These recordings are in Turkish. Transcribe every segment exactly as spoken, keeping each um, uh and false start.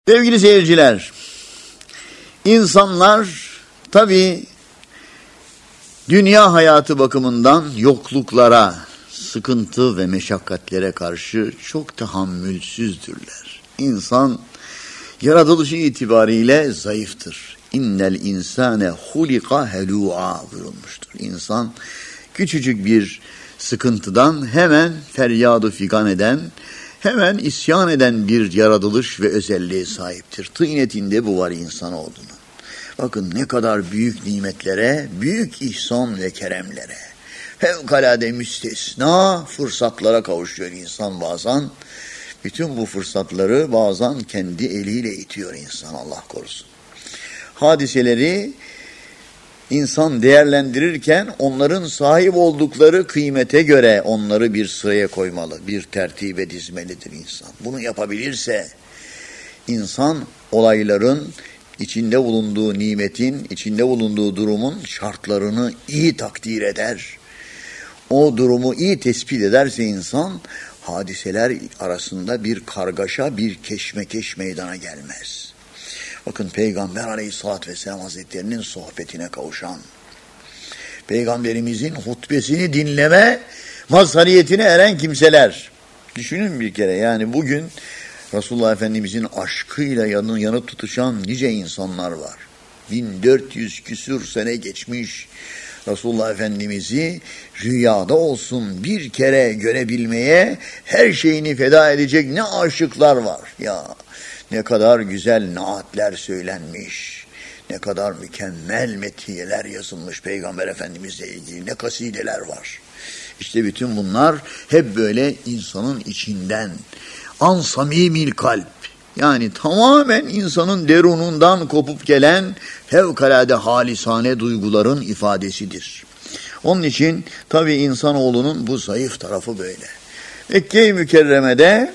Sevgili seyirciler, insanlar tabii dünya hayatı bakımından yokluklara, sıkıntı ve meşakkatlere karşı çok tahammülsüzdürler. İnsan yaratılışı itibariyle zayıftır. İnnel insane hulika helû'a buyurulmuştur. İnsan küçücük bir sıkıntıdan hemen feryadu figan eden, hemen isyan eden bir yaratılış ve özelliğe sahiptir. Tıynetinde bu var insanoğlunun. Bakın ne kadar büyük nimetlere, büyük ihsan ve keremlere, fevkalade müstesna fırsatlara kavuşuyor insan bazen. Bütün bu fırsatları bazen kendi eliyle itiyor insan, Allah korusun. Hadiseleri İnsan değerlendirirken onların sahip oldukları kıymete göre onları bir sıraya koymalı, bir tertibe dizmelidir insan. Bunu yapabilirse insan olayların, içinde bulunduğu nimetin, içinde bulunduğu durumun şartlarını iyi takdir eder. O durumu iyi tespit ederse insan, hadiseler arasında bir kargaşa, bir keşmekeş meydana gelmez. Bakın Peygamber Aleyhisselatü Vesselam Hazretlerinin sohbetine kavuşan, Peygamberimizin hutbesini dinleme mazhariyetine eren kimseler. Düşünün bir kere, yani bugün Resulullah Efendimizin aşkıyla yanı, yanı tutuşan nice insanlar var. bin dört yüz küsür sene geçmiş, Resulullah Efendimiz'i rüyada olsun bir kere görebilmeye her şeyini feda edecek ne aşıklar var ya. Ne kadar güzel naatler söylenmiş, ne kadar mükemmel metiyeler yazılmış Peygamber Efendimizle ilgili, ne kasideler var. İşte bütün bunlar hep böyle insanın içinden, an samimil kalp, yani tamamen insanın derunundan kopup gelen fevkalade halisane duyguların ifadesidir. Onun için tabii insanoğlunun bu zayıf tarafı böyle. Mekke-i Mükerreme'de,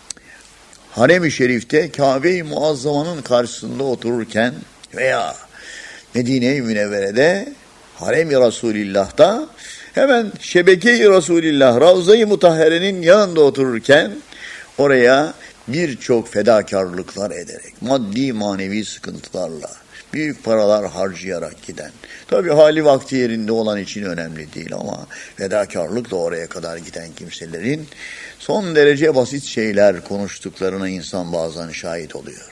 Harem-i Şerif'te Kabe-i Muazzama'nın karşısında otururken veya Medine-i Münevvere'de Harem-i Resulillah'ta hemen Şebeke-i Resulillah, Ravza-i Mutahhere'nin yanında otururken oraya birçok fedakarlıklar ederek, maddi manevi sıkıntılarla, büyük paralar harcayarak giden, tabii hali vakti yerinde olan için önemli değil ama fedakarlık da oraya kadar giden kimselerin son derece basit şeyler konuştuklarına insan bazen şahit oluyor.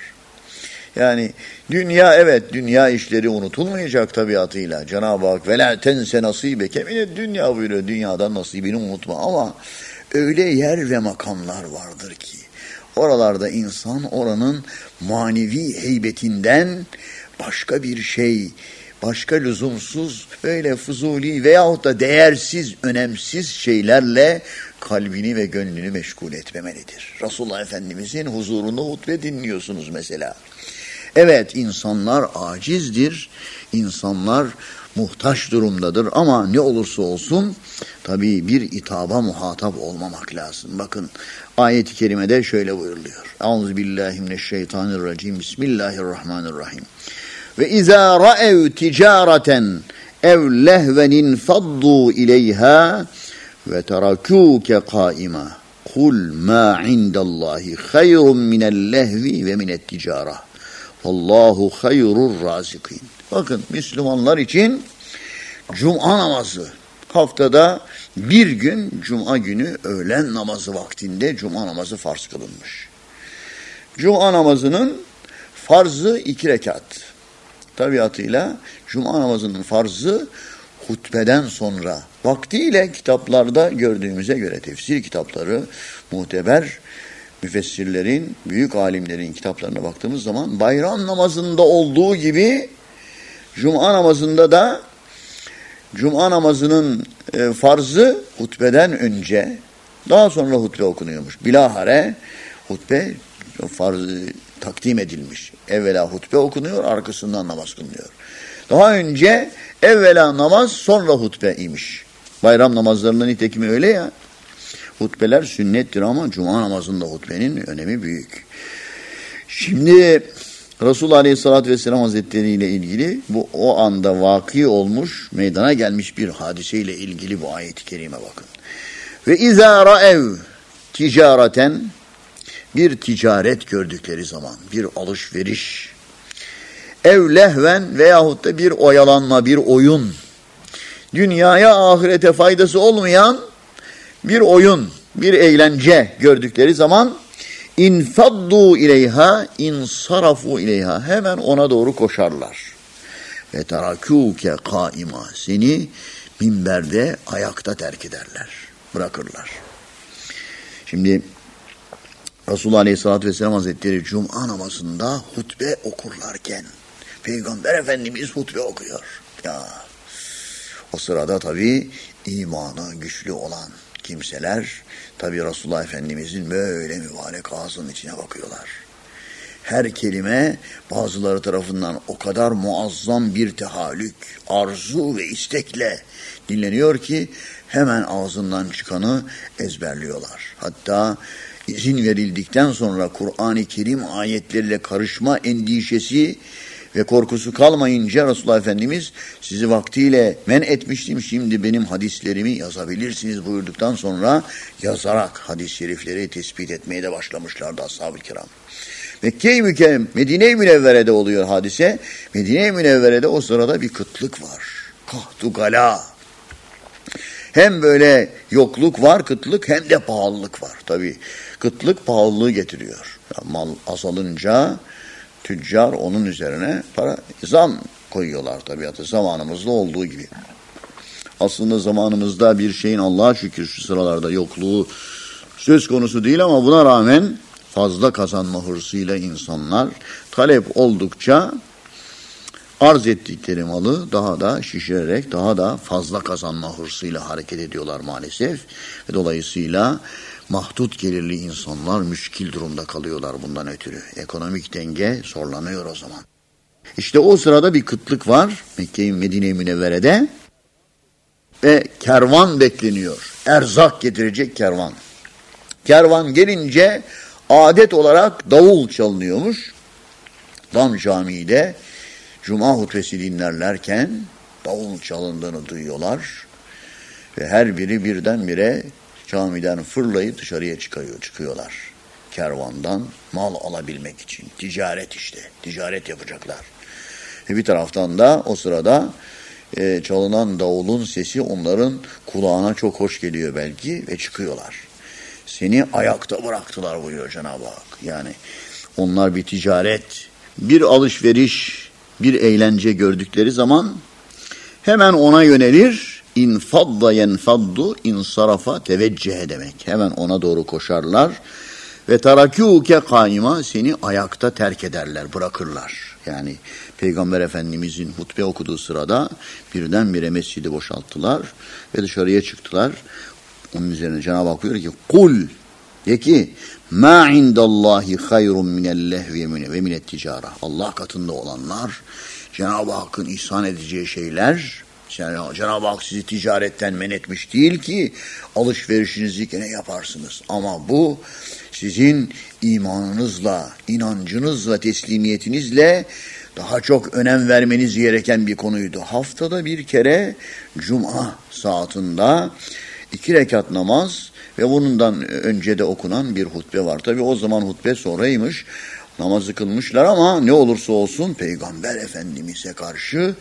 Yani dünya, evet, dünya işleri unutulmayacak tabiatıyla. Cenab-ı Hak وَلَا تَنْسَ نَصِيبَكَ مِنَ dünya buyuruyor, dünyadan nasibini unutma, ama öyle yer ve makamlar vardır ki oralarda insan oranın manevi heybetinden başka bir şey, başka lüzumsuz, böyle fuzuli veyahut da değersiz, önemsiz şeylerle kalbini ve gönlünü meşgul etmemelidir. Resulullah Efendimizin huzurunda hutbe dinliyorsunuz mesela. Evet, insanlar acizdir, insanlar muhtaç durumdadır ama ne olursa olsun tabii bir itaba muhatap olmamak lazım. Bakın ayet-i kerimede şöyle buyuruluyor. Euzubillahimineşşeytanirracim. Bismillahirrahmanirrahim. Ve izâ ra'ev ticareten ev lehvenin faddu ileyha ve terakûke kâima. Kul mâ indallahi hayrun minel lehvi ve minet ticara. Vallahu hayrur razikîn. Bakın, Müslümanlar için Cuma namazı, haftada bir gün Cuma günü öğlen namazı vaktinde Cuma namazı farz kılınmış. Cuma namazının farzı iki rekat. Tabiatıyla Cuma namazının farzı hutbeden sonra, vaktiyle kitaplarda gördüğümüze göre, tefsir kitapları, muteber müfessirlerin, büyük alimlerin kitaplarına baktığımız zaman bayram namazında olduğu gibi Cuma namazında da Cuma namazının e, farzı hutbeden önce, daha sonra hutbe okunuyormuş. Bilahare hutbe farzı takdim edilmiş. Evvela hutbe okunuyor, arkasından namaz kılınıyor. Daha önce evvela namaz, sonra hutbe imiş. Bayram namazlarının nitekimi öyle ya. Hutbeler sünnettir ama Cuma namazında hutbenin önemi büyük. Şimdi Resulullah Aleyhisselatü Vesselam Hazretleri ile ilgili bu o anda vaki olmuş, meydana gelmiş bir hadiseyle ilgili bu ayet-i kerime bakın. Ve izâ ra'ev ticareten bir ticaret gördükleri zaman, bir alışveriş, ev lehven veyahut da bir oyalanma, bir oyun, dünyaya ahirete faydası olmayan bir oyun, bir eğlence gördükleri zaman infaddu ileyha insarafu ileyha, hemen ona doğru koşarlar. Ve terakûke kaima, seni minberde ayakta terk ederler, bırakırlar. Şimdi Resulullah Aleyhisselatü Vesselam Hazretleri Cuma namazında hutbe okurlarken Peygamber Efendimiz hutbe okuyor. Ya, o sırada tabii imanı güçlü olan kimseler tabii Resulullah Efendimizin böyle mübarek ağzının içine bakıyorlar. Her kelime bazıları tarafından o kadar muazzam bir tehallük, arzu ve istekle dinleniyor ki hemen ağzından çıkanı ezberliyorlar. Hatta izin verildikten sonra Kur'an-ı Kerim ayetleriyle karışma endişesi ve korkusu kalmayınca Resulullah Efendimiz sizi vaktiyle men etmiştim, şimdi benim hadislerimi yazabilirsiniz buyurduktan sonra yazarak hadis-i şerifleri tespit etmeye de başlamışlardı ashab-ı kiram. Mekke-i Mükerrem, Medine-i Münevvere'de oluyor hadise. Medine-i Münevvere'de o sırada bir kıtlık var. Kahtu gala. Hem böyle yokluk var, kıtlık, hem de pahalılık var. Tabii kıtlık pahalılığı getiriyor. Yani mal azalınca tüccar onun üzerine para zam koyuyorlar tabiatı, zamanımızda olduğu gibi. Aslında zamanımızda bir şeyin Allah'a şükür şu sıralarda yokluğu söz konusu değil ama buna rağmen fazla kazanma hırsıyla insanlar talep oldukça arz ettikleri malı daha da şişirerek daha da fazla kazanma hırsıyla hareket ediyorlar maalesef. Ve dolayısıyla mahdut gelirli insanlar müşkil durumda kalıyorlar bundan ötürü. Ekonomik denge zorlanıyor o zaman. İşte o sırada bir kıtlık var Mekke-i Medine-i Münevvere'de ve kervan bekleniyor. Erzak getirecek kervan. Kervan gelince adet olarak davul çalınıyormuş. Dam Camii'de Cuma hutbesi dinlerlerken davul çalındığını duyuyorlar. Ve her biri birdenbire camiden fırlayıp dışarıya çıkıyor, çıkıyorlar. Kervandan mal alabilmek için. Ticaret işte. Ticaret yapacaklar. Ve bir taraftan da o sırada e, çalınan davulun sesi onların kulağına çok hoş geliyor belki ve çıkıyorlar. Seni ayakta bıraktılar buyuruyor Cenab-ı Hak. Yani onlar bir ticaret, bir alışveriş, bir eğlence gördükleri zaman hemen ona yönelir. İnfadda yenfaddu insarafa teveccühe demek. Hemen ona doğru koşarlar. Ve terakûke kaima, seni ayakta terk ederler, bırakırlar. Yani Peygamber Efendimizin hutbe okuduğu sırada birdenbire mescidi boşalttılar ve dışarıya çıktılar. Onun üzerine Cenab-ı Hak buyuruyor ki kul, de ki ma indallahi hayrun minel lehvi ve minet ticara. Allah katında olanlar, Cenab-ı Hakk'ın ihsan edeceği şeyler, Cenab-ı Hak sizi ticaretten men etmiş değil ki alışverişinizi gene yaparsınız. Ama bu sizin imanınızla, inancınızla, teslimiyetinizle daha çok önem vermeniz gereken bir konuydu. Haftada bir kere Cuma saatinde iki rekat namaz ve bundan önce de okunan bir hutbe var. Tabii o zaman hutbe sonraymış. Namazı kılmışlar ama ne olursa olsun Peygamber Efendimiz'e karşı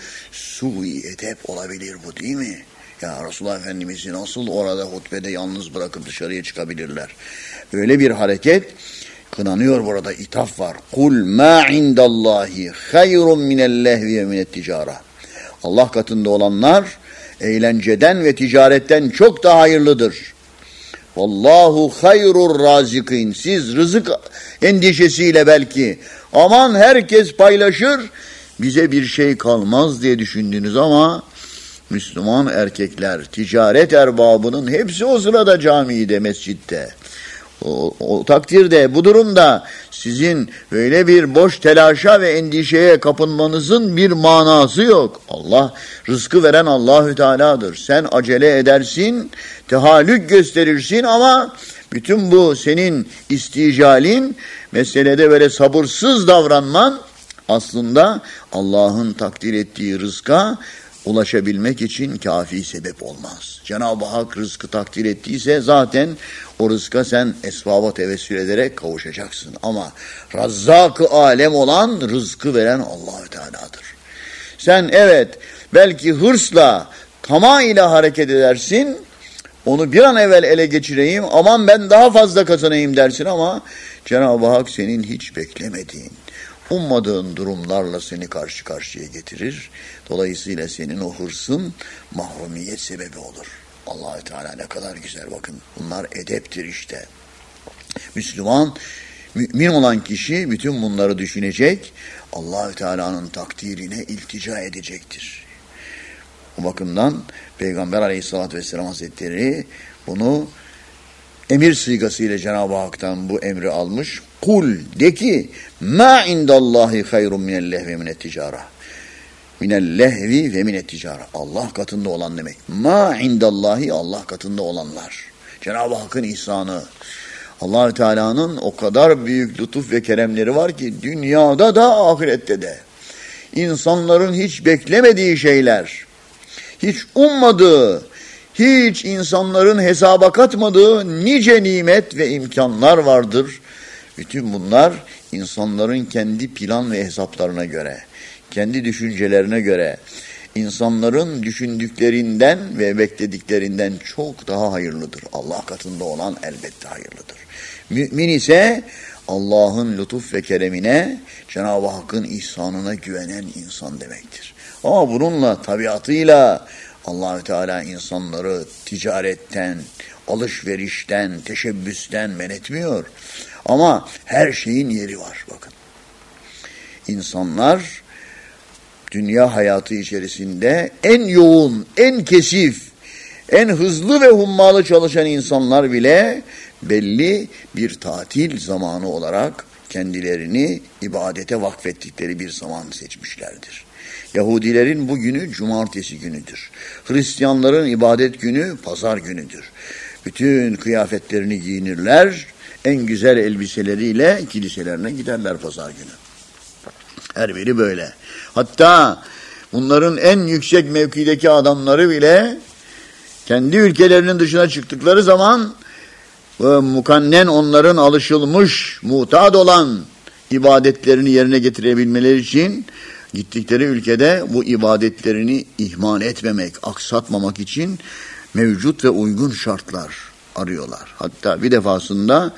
sui edep olabilir bu, değil mi? Ya Resulullah Efendimiz'i nasıl orada hutbede yalnız bırakıp dışarıya çıkabilirler? Öyle bir hareket kınanıyor burada, ithaf var. Kul ma indallahi hayrun minel lehvi ve minet ticara. Allah katında olanlar eğlenceden ve ticaretten çok daha hayırlıdır. Vallahu hayrur razikin. Siz rızık endişesiyle belki aman herkes paylaşır, bize bir şey kalmaz diye düşündünüz ama Müslüman erkekler, ticaret erbabının hepsi o sırada camide, mescitte. O, o takdirde, bu durumda sizin böyle bir boş telaşa ve endişeye kapınmanızın bir manası yok. Allah, rızkı veren Allahü Teala'dır. Sen acele edersin, tehallük gösterirsin ama bütün bu senin isticalin, meselede böyle sabırsız davranman aslında Allah'ın takdir ettiği rızka ulaşabilmek için kafi sebep olmaz. Cenab-ı Hak rızkı takdir ettiyse zaten o rızka sen esbaba tevessül ederek kavuşacaksın. Ama Razzak-ı alem olan rızkı veren Allah-u Teala'dır. Sen evet belki hırsla, tama ile hareket edersin, onu bir an evvel ele geçireyim, aman ben daha fazla kazanayım dersin ama Cenab-ı Hak senin hiç beklemediğin, ummadığın durumlarla seni karşı karşıya getirir. Dolayısıyla senin o hırsın mahrumiyet sebebi olur. Allah-u Teala ne kadar güzel, bakın. Bunlar edeptir işte. Müslüman, mümin olan kişi bütün bunları düşünecek, Allah-u Teala'nın takdirine iltica edecektir. O bakımdan Peygamber Aleyhisselatü Vesselam Hazretleri bunu emir sigasıyla Cenab-ı Hak'tan bu emri almış. Kul, de ki, ma indallahi hayrun minellehvi minetticara. Minellehvi ve minetticara. Allah katında olan demek. Ma indallahi, Allah katında olanlar. Cenab-ı Hakk'ın ihsanı. Allah-u Teala'nın o kadar büyük lütuf ve keremleri var ki dünyada da ahirette de. İnsanların hiç beklemediği şeyler, hiç ummadığı, hiç insanların hesaba katmadığı nice nimet ve imkanlar vardır. Bütün bunlar insanların kendi plan ve hesaplarına göre, kendi düşüncelerine göre, insanların düşündüklerinden ve beklediklerinden çok daha hayırlıdır. Allah katında olan elbette hayırlıdır. Mümin ise Allah'ın lütuf ve keremine, Cenab-ı Hakk'ın ihsanına güvenen insan demektir. Ama bununla, tabiatıyla Allah-u Teala insanları ticaretten, alışverişten, teşebbüsten men etmiyor. Ama her şeyin yeri var, bakın. İnsanlar dünya hayatı içerisinde en yoğun, en kesif, en hızlı ve hummalı çalışan insanlar bile belli bir tatil zamanı olarak kendilerini ibadete vakfettikleri bir zaman seçmişlerdir. Yahudilerin bu günü cumartesi günüdür. Hristiyanların ibadet günü pazar günüdür. Bütün kıyafetlerini giyinirler, en güzel elbiseleriyle kiliselerine giderler pazar günü. Her biri böyle. Hatta bunların en yüksek mevkideki adamları bile kendi ülkelerinin dışına çıktıkları zaman mukannen onların alışılmış, mutat olan ibadetlerini yerine getirebilmeleri için gittikleri ülkede bu ibadetlerini ihmal etmemek, aksatmamak için mevcut ve uygun şartlar arıyorlar. Hatta bir defasında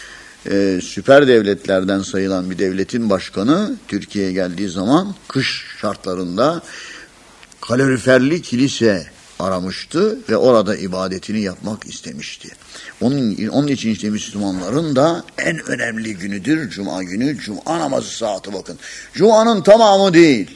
e, süper devletlerden sayılan bir devletin başkanı Türkiye'ye geldiği zaman kış şartlarında kaloriferli kilise aramıştı ve orada ibadetini yapmak istemişti. Onun, onun için işte Müslümanların da en önemli günüdür Cuma günü. Cuma namazı saati, bakın. Cuma'nın tamamı değil.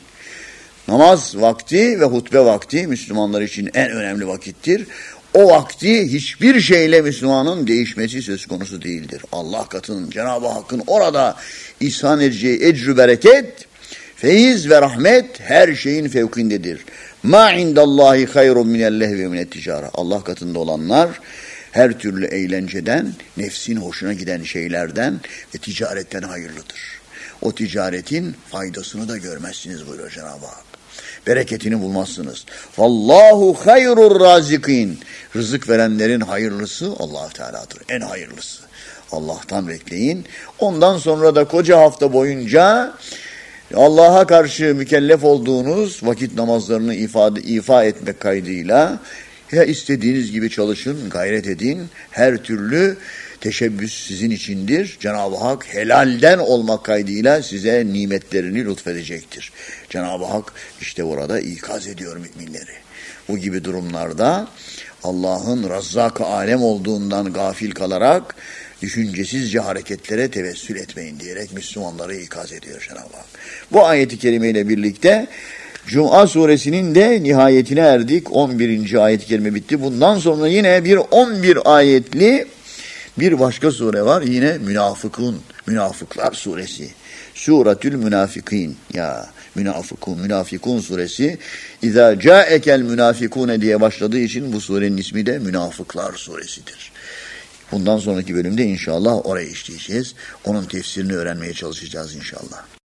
Namaz vakti ve hutbe vakti Müslümanlar için en önemli vakittir. O vakti hiçbir şeyle Müslümanın değişmesi söz konusu değildir. Allah katının, Cenab-ı Hakk'ın orada ihsan edeceği ecr-ü bereket, feyiz ve rahmet her şeyin fevkindedir. Ma indallahi hayrun minellehvi ve minetticara. Allah katında olanlar her türlü eğlenceden, nefsin hoşuna giden şeylerden ve ticaretten hayırlıdır. O ticaretin faydasını da görmezsiniz buyuruyor Cenab-ı Hak. Bereketini bulmazsınız. Vallahu hayrur razikin. Rızık verenlerin hayırlısı Allah Teala'dır. En hayırlısı. Allah'tan bekleyin. Ondan sonra da koca hafta boyunca Allah'a karşı mükellef olduğunuz vakit namazlarını ifade, ifa etmek kaydıyla ya istediğiniz gibi çalışın, gayret edin. Her türlü teşebbüs sizin içindir. Cenab-ı Hak helalden olmak kaydıyla size nimetlerini lütfedecektir. Cenab-ı Hak işte burada ikaz ediyor müminleri. Bu gibi durumlarda Allah'ın Razzak-ı alem olduğundan gafil kalarak düşüncesizce hareketlere tevessül etmeyin diyerek Müslümanları ikaz ediyor Cenab-ı Hak. Bu ayeti kerimeyle birlikte Cuma suresinin de nihayetine erdik. on birinci ayet-i kerime bitti. Bundan sonra yine bir on bir ayetli bir başka sure var. Yine Münafıkun, Münafıklar suresi. Suretül Münafikin. Ya Münafıkun, Münafikun suresi. İzâ câekel münafikûne diye başladığı için bu surenin ismi de Münafıklar suresidir. Bundan sonraki bölümde inşallah oraya işleyeceğiz. Onun tefsirini öğrenmeye çalışacağız inşallah.